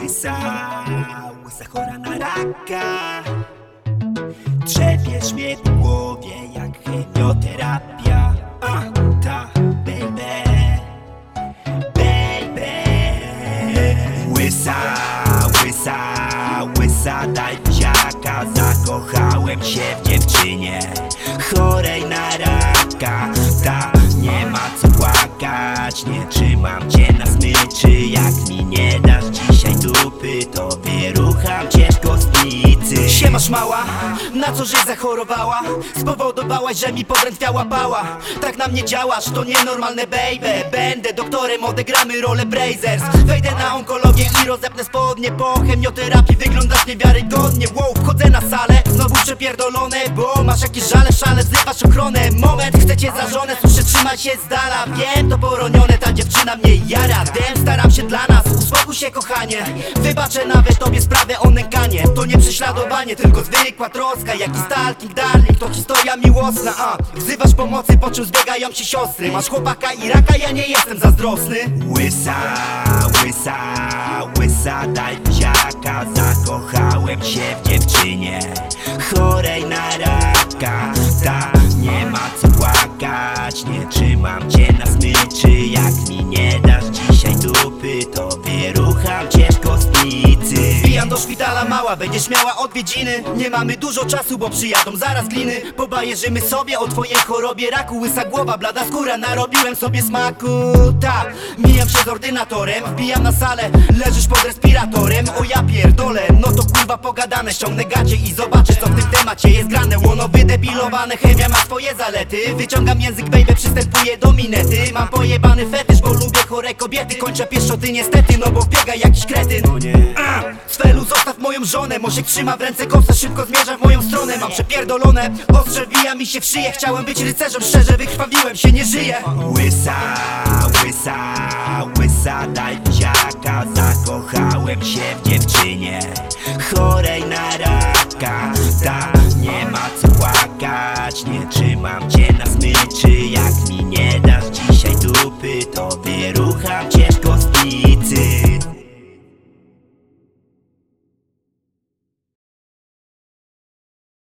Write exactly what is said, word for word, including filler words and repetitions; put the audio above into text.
łysa, łysa chora na raka. Trzepiesz mnie po głowie jak chemioterapia. A, ta, baby, baby. Łysa, łysa, łysa, daj psiaka. Zakochałem się w dziewczynie chorej na raka. Ta, nie ma co płakać, nie trzymam cię na smyczy. Jak mi nie dasz dzisiaj dupy, to wyrucham cię w kostnicy. Siemasz mała, na co żeś zachorowała? Spowodowałaś, że mi podrętwiała pała. Tak na mnie działasz, to nienormalne baby. Będę doktorem, odegramy rolę Brazers. Wejdę na onkologię i rozepnę spodnie. Po chemioterapii wyglądasz niewiarygodnie. Wow, wchodzę na salę, znowu przepierdolone, bo masz jakieś żale, szale, wzywasz ochronę. Moment, chcę cię za żonę, słyszę, trzymaj się z dala. Wiem, to poronione, ta dziewczyna mnie jara. Dem, staram się dla nas, uspokój się kochanie. Wybaczę nawet tobie sprawę o nękanie. To nie prześladowanie, tylko zwykła troska. Jaki stalking, darling, to historia miłosna. A, wzywasz pomocy, po czym zbiegają ci siostry. Masz chłopaka i raka, ja nie jestem zazdrosny. Łysa, łysa, łysa, daj psiaka. Zakochałem się w dziewczynie chorej na raka. Ta, nie ma co płakać, nie trzymam cię na smyczy. Jak mi nie dasz dzisiaj dupy, to wyrucham cię w kostnicy. Wbijam do szpitala mała, będziesz miała odwiedziny. Nie mamy dużo czasu, bo przyjadą zaraz gliny. Pobajerzymy sobie o twojej chorobie raku. Łysa głowa, blada skóra, narobiłem sobie smaku. Tak, mijam się z ordynatorem, wbijam na salę, leżysz pod respiratorem. O ja pierdolę, no to kurwa pogadane. Ściągnę gacie i zobaczysz, co w tym temacie jest grane. Łono wydebilowane, chemia ma swoje zalety. Wyciągam język, baby, przystępuję do minety. Mam pojebany fetysz, bo lubię chore kobiety. Kończę pieszczoty niestety, no bo wbiega jakiś kretyn. A, Sfelu, zostaw moją żonę. Mosiek trzyma w ręce kosę, szybko zmierza w moją stronę. Mam przepierdolone, ostrze wbija mi się w szyję. Chciałem być rycerzem, szczerze wykrwawiłem się, nie żyję. Łysa, łysa, łysa, daj psiaka. Zakochałem się w dziewczynie chorej na raka. Ta, nie ma co płakać, nie trzymam cię na smyczy. Jak mi nie